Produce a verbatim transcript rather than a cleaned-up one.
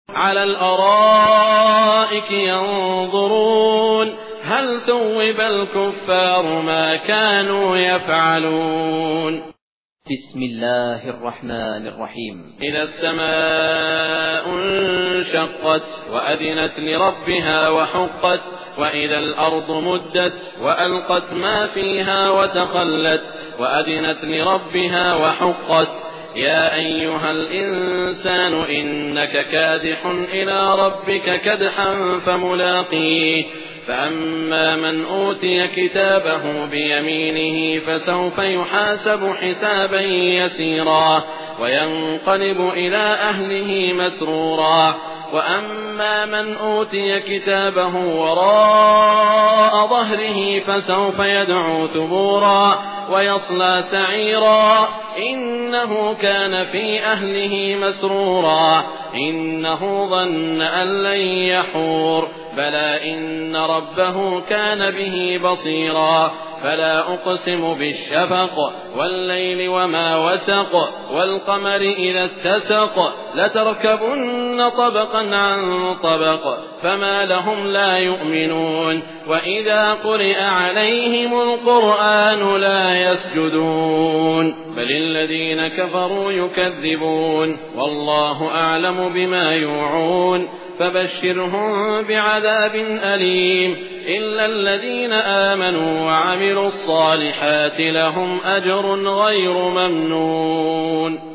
على الأرائك ينظرون هل ثوب الكفار ما كانوا يفعلون. بسم الله الرحمن الرحيم. إذا السماء انشقت وأذنت لربها وحقت وإذا الأرض مدت وألقت ما فيها وتخلت وأذنت لربها وحقت يا أيها الإنسان إنك كادح إلى ربك كدحا فملاقيه فأما من أوتي كتابه بيمينه فسوف يحاسب حسابا يسيرا وينقلب إلى أهله مسرورا وأما من أوتي كتابه وراء ظهره فسوف يدعو ثبورا ويصلى سعيرا إنه كان في أهله مسرورا إنه ظن أن لن يحور بلى إن ربه كان به بصيرا فلا أقسم بالشفق والليل وما وسق والقمر إذا اتسق لتركبن طبقا عن طبق فما لهم لا يؤمنون وإذا قرئ عليهم القرآن لا يسجدون بل الذين كفروا يكذبون والله أعلم بما يوعون فبشرهم بعذاب أليم إلا الذين آمنوا وعملوا الصالحات لهم أجر غير ممنون.